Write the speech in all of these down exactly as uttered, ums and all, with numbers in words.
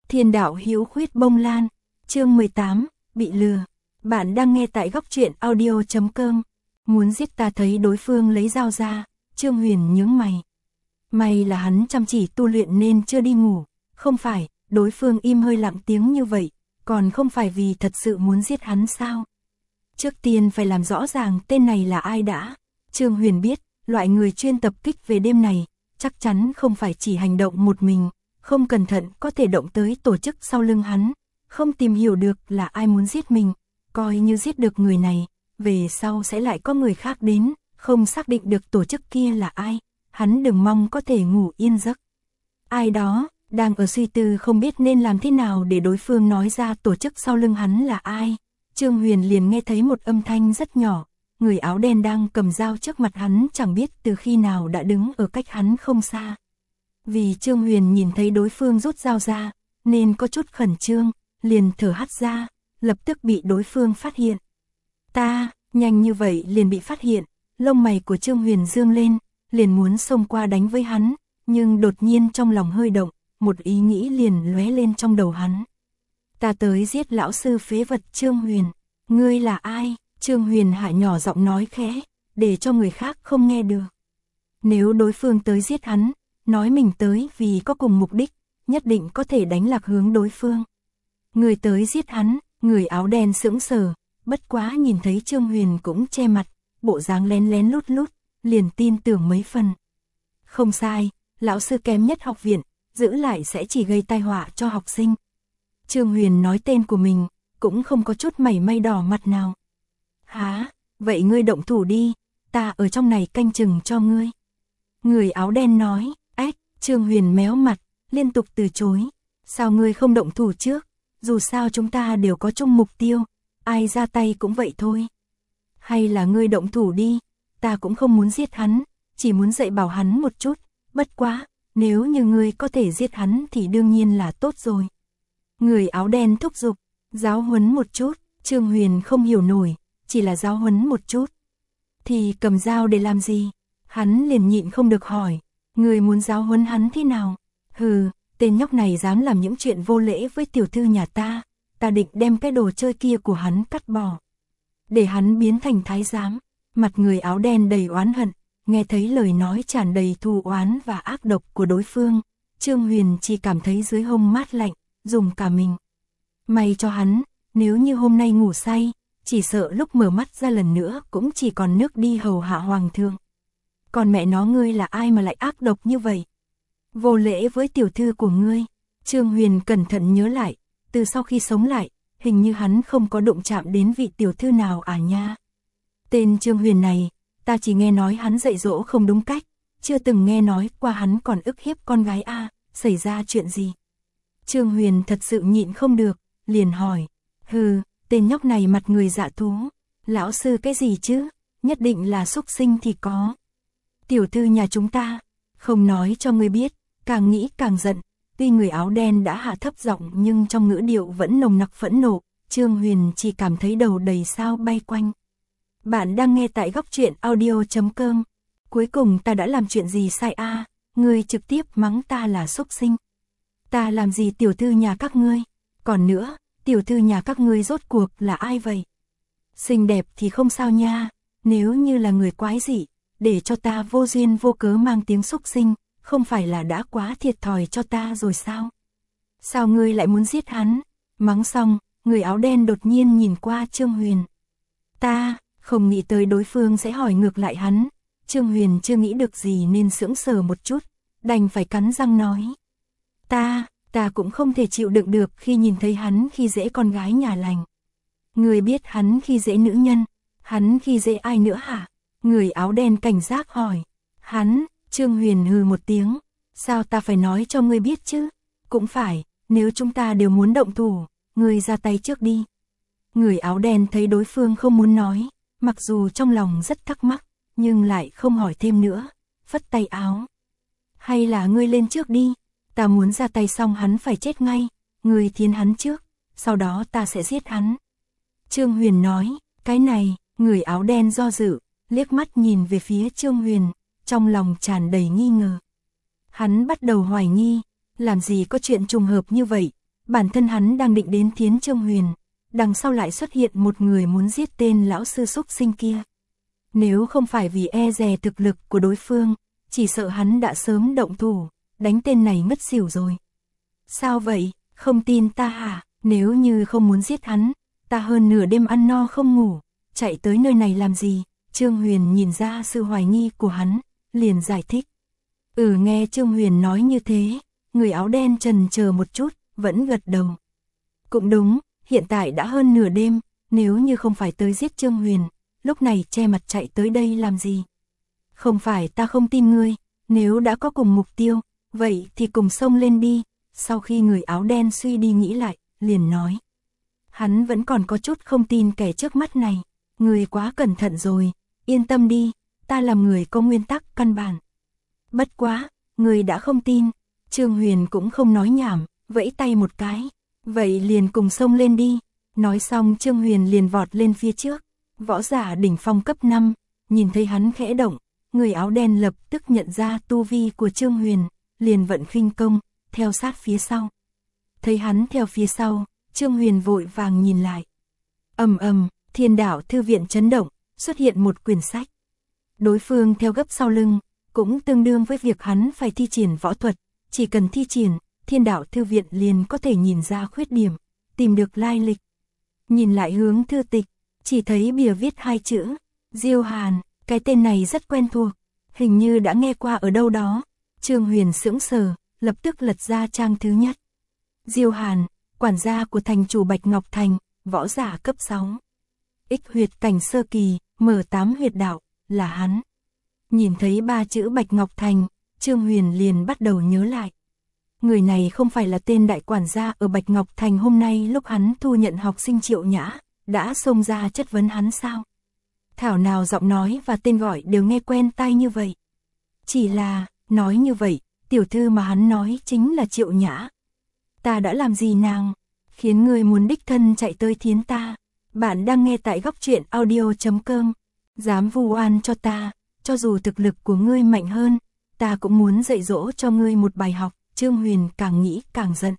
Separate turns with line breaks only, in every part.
Thiên đạo hữu khuyết bông lan, chương mười tám, bị lừa. Bạn đang nghe tại góc truyện audio chấm com. Muốn giết ta, thấy đối phương lấy dao ra, Trương Huyền nhướng mày. May là hắn chăm chỉ tu luyện nên chưa đi ngủ, không phải, đối phương im hơi lặng tiếng như vậy, còn không phải vì thật sự muốn giết hắn sao? Trước tiên phải làm rõ ràng tên này là ai đã. Trương Huyền biết, loại người chuyên tập kích về đêm này, chắc chắn không phải chỉ hành động một mình, không cẩn thận có thể động tới tổ chức sau lưng hắn, không tìm hiểu được là ai muốn giết mình, coi như giết được người này, về sau sẽ lại có người khác đến, không xác định được tổ chức kia là ai, hắn đừng mong có thể ngủ yên giấc. Ai đó, đang ở suy tư không biết nên làm thế nào để đối phương nói ra tổ chức sau lưng hắn là ai. Trương Huyền liền nghe thấy một âm thanh rất nhỏ, người áo đen đang cầm dao trước mặt hắn chẳng biết từ khi nào đã đứng ở cách hắn không xa. Vì Trương Huyền nhìn thấy đối phương rút dao ra, nên có chút khẩn trương, liền thở hắt ra, lập tức bị đối phương phát hiện. Ta, nhanh như vậy liền bị phát hiện, lông mày của Trương Huyền dương lên, liền muốn xông qua đánh với hắn, nhưng đột nhiên trong lòng hơi động, một ý nghĩ liền lóe lên trong đầu hắn. Ta tới giết lão sư phế vật Trương Huyền, ngươi là ai? Trương Huyền hạ nhỏ giọng nói khẽ, để cho người khác không nghe được. Nếu đối phương tới giết hắn, nói mình tới vì có cùng mục đích, nhất định có thể đánh lạc hướng đối phương. Người tới giết hắn, người áo đen sững sờ, bất quá nhìn thấy Trương Huyền cũng che mặt, bộ dáng lén lén lút lút, liền tin tưởng mấy phần. Không sai, lão sư kém nhất học viện, giữ lại sẽ chỉ gây tai họa cho học sinh. Trương Huyền nói tên của mình, cũng không có chút mảy may đỏ mặt nào. Hả, vậy ngươi động thủ đi, ta ở trong này canh chừng cho ngươi. Người áo đen nói, ách, Trương Huyền méo mặt, liên tục từ chối. Sao ngươi không động thủ trước, dù sao chúng ta đều có chung mục tiêu, ai ra tay cũng vậy thôi. Hay là ngươi động thủ đi, ta cũng không muốn giết hắn, chỉ muốn dạy bảo hắn một chút, bất quá, nếu như ngươi có thể giết hắn thì đương nhiên là tốt rồi. Người áo đen thúc giục, giáo huấn một chút, Trương Huyền không hiểu nổi, chỉ là giáo huấn một chút. Thì cầm dao để làm gì? Hắn liền nhịn không được hỏi, người muốn giáo huấn hắn thế nào? Hừ, tên nhóc này dám làm những chuyện vô lễ với tiểu thư nhà ta, ta định đem cái đồ chơi kia của hắn cắt bỏ. Để hắn biến thành thái giám. Mặt người áo đen đầy oán hận, nghe thấy lời nói tràn đầy thù oán và ác độc của đối phương, Trương Huyền chỉ cảm thấy dưới hông mát lạnh, dùng cả mình. May cho hắn, nếu như hôm nay ngủ say, chỉ sợ lúc mở mắt ra lần nữa cũng chỉ còn nước đi hầu hạ hoàng thượng. Còn mẹ nó, ngươi là ai mà lại ác độc như vậy? Vô lễ với tiểu thư của ngươi. Trương Huyền cẩn thận nhớ lại, từ sau khi sống lại, hình như hắn không có đụng chạm đến vị tiểu thư nào à nha. Tên Trương Huyền này, ta chỉ nghe nói hắn dạy dỗ không đúng cách, chưa từng nghe nói qua hắn còn ức hiếp con gái a, à, xảy ra chuyện gì? Trương Huyền thật sự nhịn không được, liền hỏi, hừ, tên nhóc này mặt người dạ thú, lão sư cái gì chứ, nhất định là xúc sinh thì có. Tiểu thư nhà chúng ta, không nói cho ngươi biết, càng nghĩ càng giận, tuy người áo đen đã hạ thấp giọng nhưng trong ngữ điệu vẫn nồng nặc phẫn nộ, Trương Huyền chỉ cảm thấy đầu đầy sao bay quanh. Bạn đang nghe tại góc truyện audio chấm com. Cuối cùng ta đã làm chuyện gì sai a? À? Ngươi trực tiếp mắng ta là xúc sinh. Ta làm gì tiểu thư nhà các ngươi? Còn nữa, tiểu thư nhà các ngươi rốt cuộc là ai vậy? Xinh đẹp thì không sao nha, nếu như là người quái dị, để cho ta vô duyên vô cớ mang tiếng xúc sinh, không phải là đã quá thiệt thòi cho ta rồi sao? Sao ngươi lại muốn giết hắn? Mắng xong, người áo đen đột nhiên nhìn qua Trương Huyền. Ta không nghĩ tới đối phương sẽ hỏi ngược lại hắn, Trương Huyền chưa nghĩ được gì nên sững sờ một chút, đành phải cắn răng nói. Ta, ta cũng không thể chịu đựng được khi nhìn thấy hắn khi dễ con gái nhà lành. Người biết hắn khi dễ nữ nhân, hắn khi dễ ai nữa hả? Người áo đen cảnh giác hỏi. Hắn, Trương Huyền hừ một tiếng, sao ta phải nói cho ngươi biết chứ? Cũng phải, nếu chúng ta đều muốn động thủ, ngươi ra tay trước đi. Người áo đen thấy đối phương không muốn nói, mặc dù trong lòng rất thắc mắc, nhưng lại không hỏi thêm nữa, phất tay áo. Hay là ngươi lên trước đi, ta muốn ra tay xong hắn phải chết ngay, ngươi thiến hắn trước, sau đó ta sẽ giết hắn. Trương Huyền nói, cái này, người áo đen do dự, liếc mắt nhìn về phía Trương Huyền, trong lòng tràn đầy nghi ngờ. Hắn bắt đầu hoài nghi, làm gì có chuyện trùng hợp như vậy, bản thân hắn đang định đến thiến Trương Huyền, đằng sau lại xuất hiện một người muốn giết tên lão sư xúc sinh kia. Nếu không phải vì e dè thực lực của đối phương, chỉ sợ hắn đã sớm động thủ, đánh tên này ngất xỉu rồi. Sao vậy, không tin ta hả? Nếu như không muốn giết hắn, ta hơn nửa đêm ăn no không ngủ, chạy tới nơi này làm gì? Trương Huyền nhìn ra sự hoài nghi của hắn, liền giải thích. Ừ, nghe Trương Huyền nói như thế, người áo đen chần chờ một chút, vẫn gật đầu. Cũng đúng, hiện tại đã hơn nửa đêm, nếu như không phải tới giết Trương Huyền, lúc này che mặt chạy tới đây làm gì? Không phải ta không tin ngươi, nếu đã có cùng mục tiêu, vậy thì cùng xông lên đi. Sau khi người áo đen suy đi nghĩ lại, liền nói. Hắn vẫn còn có chút không tin kẻ trước mắt này, người quá cẩn thận rồi, yên tâm đi, ta làm người có nguyên tắc căn bản. Bất quá, người đã không tin, Trương Huyền cũng không nói nhảm, vẫy tay một cái, vậy liền cùng xông lên đi. Nói xong Trương Huyền liền vọt lên phía trước, võ giả đỉnh phong cấp năm, nhìn thấy hắn khẽ động, người áo đen lập tức nhận ra tu vi của Trương Huyền, liền vận khinh công, theo sát phía sau. Thấy hắn theo phía sau, Trương Huyền vội vàng nhìn lại. Ầm ầm, Thiên Đạo Thư viện chấn động, xuất hiện một quyển sách. Đối phương theo gấp sau lưng, cũng tương đương với việc hắn phải thi triển võ thuật, chỉ cần thi triển, Thiên Đạo Thư viện liền có thể nhìn ra khuyết điểm, tìm được lai lịch. Nhìn lại hướng thư tịch, chỉ thấy bìa viết hai chữ, Diêu Hàn, cái tên này rất quen thuộc, hình như đã nghe qua ở đâu đó. Trương Huyền sững sờ, lập tức lật ra trang thứ nhất. Diêu Hàn, quản gia của thành chủ Bạch Ngọc Thành, võ giả cấp sáu. Ích huyệt cảnh sơ kỳ, mở tám huyệt đạo, là hắn. Nhìn thấy ba chữ Bạch Ngọc Thành, Trương Huyền liền bắt đầu nhớ lại. Người này không phải là tên đại quản gia ở Bạch Ngọc Thành hôm nay lúc hắn thu nhận học sinh Triệu Nhã, đã xông ra chất vấn hắn sao? Thảo nào giọng nói và tên gọi đều nghe quen tai như vậy. Chỉ là, nói như vậy, tiểu thư mà hắn nói chính là Triệu Nhã. Ta đã làm gì nàng, khiến người muốn đích thân chạy tới thiến ta? Bạn đang nghe tại góc truyện audio chấm com. Dám vu oan cho ta, cho dù thực lực của ngươi mạnh hơn, ta cũng muốn dạy dỗ cho ngươi một bài học. Trương Huyền càng nghĩ càng giận.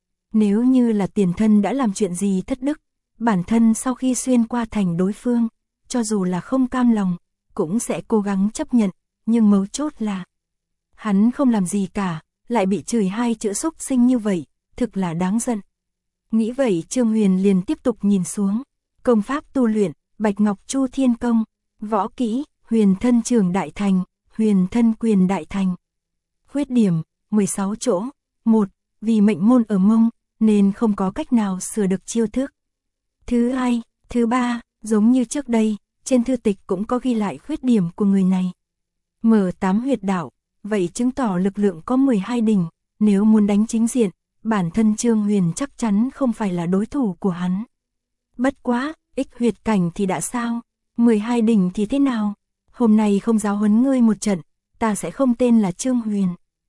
Nếu như là tiền thân đã làm chuyện gì thất đức, bản thân sau khi xuyên qua thành đối phương, cho dù là không cam lòng, cũng sẽ cố gắng chấp nhận, nhưng mấu chốt là hắn không làm gì cả, lại bị chửi hai chữ xúc sinh như vậy, thực là đáng giận. Nghĩ vậy Trương Huyền liền tiếp tục nhìn xuống, công pháp tu luyện, Bạch Ngọc Chu Thiên Công, võ kỹ, Huyền Thân Trường Đại Thành, Huyền Thân Quyền Đại Thành. Khuyết điểm, mười sáu chỗ. một. Vì mệnh môn ở mông, nên không có cách nào sửa được chiêu thức. Thứ hai, thứ ba, giống như trước đây, trên thư tịch cũng có ghi lại khuyết điểm của người này. Mở tám huyệt đạo, vậy chứng tỏ lực lượng có mười hai đỉnh, nếu muốn đánh chính diện, bản thân Trương Huyền chắc chắn không phải là đối thủ của hắn. Bất quá, ích huyệt cảnh thì đã sao, mười hai đỉnh thì thế nào? Hôm nay không giáo huấn ngươi một trận, ta sẽ không tên là Trương Huyền.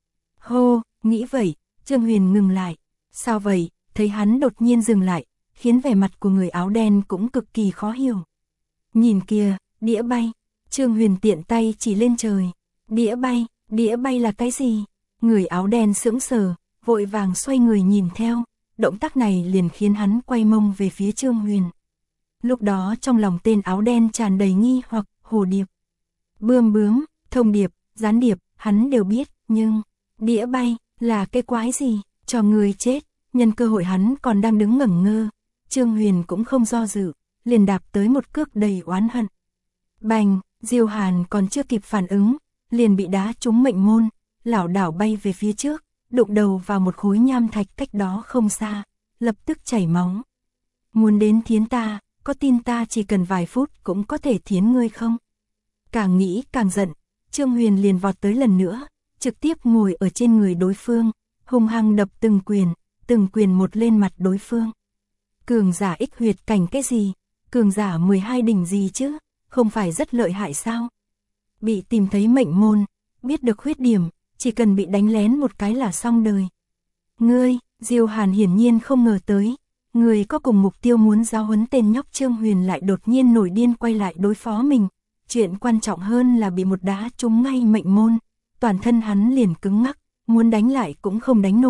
Hô, nghĩ vậy, Trương Huyền ngừng lại. Sao vậy? Thấy hắn đột nhiên dừng lại, khiến vẻ mặt của người áo đen cũng cực kỳ khó hiểu. Nhìn kìa, đĩa bay. Trương Huyền tiện tay chỉ lên trời. Đĩa bay, đĩa bay là cái gì? Người áo đen sững sờ, vội vàng xoay người nhìn theo. Động tác này liền khiến hắn quay mông về phía Trương Huyền. Lúc đó trong lòng tên áo đen tràn đầy nghi hoặc, hồ điệp, bươm bướm, thông điệp, gián điệp, hắn đều biết, nhưng đĩa bay là cái quái gì? Cho người chết. Nhân cơ hội hắn còn đang đứng ngẩn ngơ, Trương Huyền cũng không do dự, liền đạp tới một cước đầy oán hận. Bành, Diêu Hàn còn chưa kịp phản ứng, liền bị đá trúng mệnh môn, lảo đảo bay về phía trước, đụng đầu vào một khối nham thạch cách đó không xa, lập tức chảy máu. Muốn đến thiến ta, có tin ta chỉ cần vài phút cũng có thể thiến ngươi không? Càng nghĩ càng giận, Trương Huyền liền vọt tới lần nữa, trực tiếp ngồi ở trên người đối phương, hung hăng đập từng quyền, từng quyền một lên mặt đối phương. Cường giả ích huyệt cảnh cái gì? Cường giả mười hai đỉnh gì chứ? Không phải rất lợi hại sao? Bị tìm thấy mệnh môn, biết được khuyết điểm, chỉ cần bị đánh lén một cái là xong đời. Ngươi, Diêu Hàn hiển nhiên không ngờ tới, người có cùng mục tiêu muốn giáo huấn tên nhóc Trương Huyền lại đột nhiên nổi điên quay lại đối phó mình. Chuyện quan trọng hơn là bị một đá trúng ngay mệnh môn, toàn thân hắn liền cứng ngắc, muốn đánh lại cũng không đánh nổi,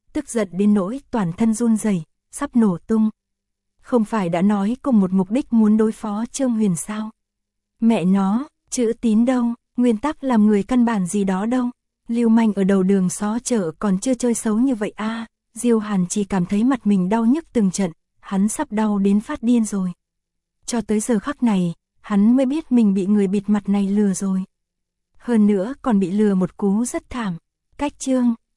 tức giận đến nỗi toàn thân run rẩy, sắp nổ tung. Không phải đã nói cùng một mục đích muốn đối phó Trương Huyền sao? Mẹ nó, chữ tín đâu, nguyên tắc làm người căn bản gì đó đâu. Lưu manh ở đầu đường xó chợ còn chưa chơi xấu như vậy a. À, Diêu Hàn chỉ cảm thấy mặt mình đau nhức từng trận, hắn sắp đau đến phát điên rồi. Cho tới giờ khắc này, hắn mới biết mình bị người bịt mặt này lừa rồi. Hơn nữa còn bị lừa một cú rất thảm. Cách Trương